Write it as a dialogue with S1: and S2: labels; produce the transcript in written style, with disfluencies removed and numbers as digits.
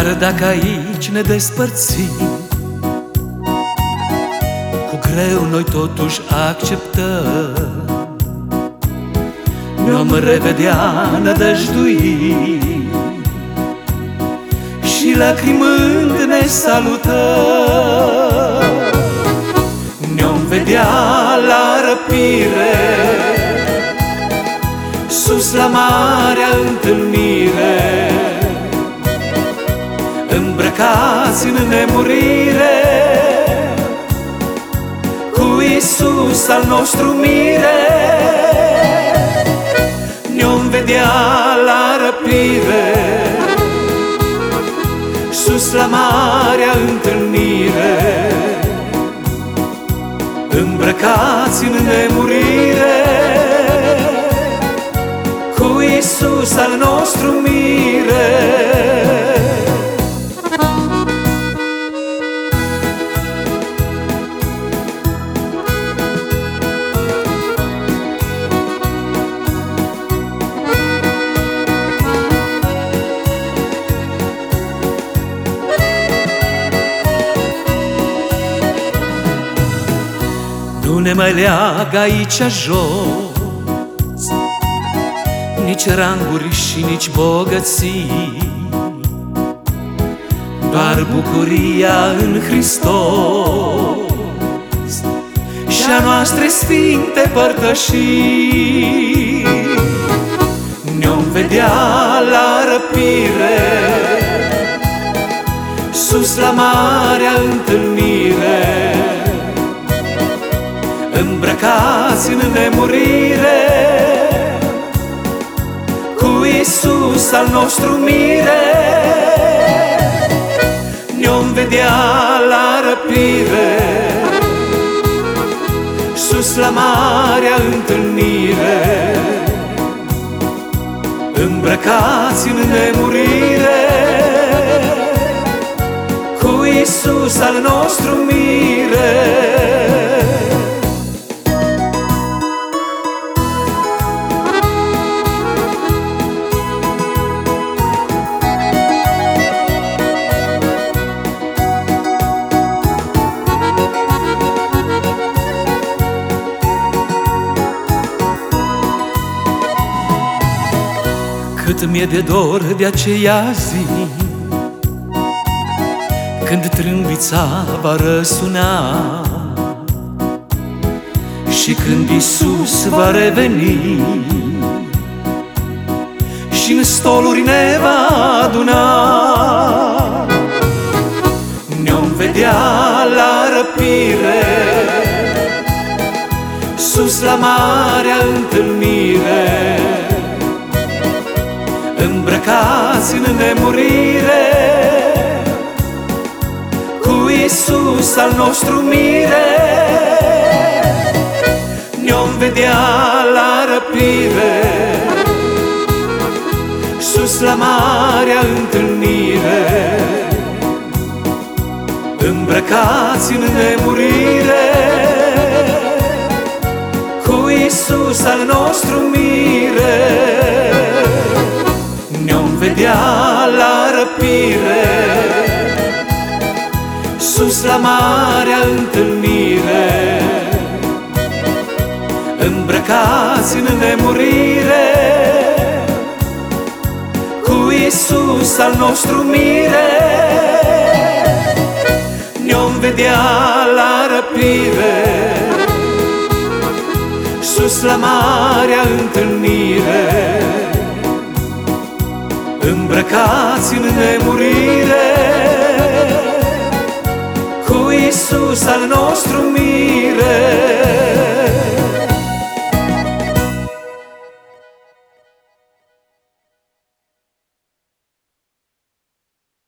S1: Dar dacă aici ne despărțim, cu greu noi totuși acceptăm, ne-om revedea nădăjduit și lacrimând ne salutăm. Ne-om vedea la răpire, sus la marea întâlnire, îmbrăcați în nemurire, cu Iisus al nostru mire. Ne-om vedea la răpire, sus la marea întâlnire, îmbrăcați în nemurire, cu Iisus al nostru mire. Nu ne mai leagă aici jos nici ranguri și nici bogății, doar bucuria în Hristos și a noastre sfinte părtășii. Ne-om vedea la răpire, sus la marea întâlnire, îmbrăcați în nemurire, cu Iisus al nostru mire. Ne-om vedea la răpire, sus la marea întâlnire, îmbrăcați în nemurire, cu Iisus al nostru mire. Cât mi-e de dor de aceea zi, când trâmbița va răsuna și când Iisus va reveni și în stoluri ne va aduna. Ne-om vedea la răpire, sus la marea întâlnire, îmbrăcați în nemurire, cu Iisus al nostru mire. Ne-om vedea la răpire, sus la marea întâlnire, îmbrăcați în nemurire, cu Iisus al nostru mire. Ne-om vedea la răpire, sus la marea întâlnire, îmbrăcați în nemurire, cu Iisus al nostru mire. Ne-om vedea la răpire, sus la marea întâlnire, îmbrăcați în nemurire, cu Iisus al nostru mire.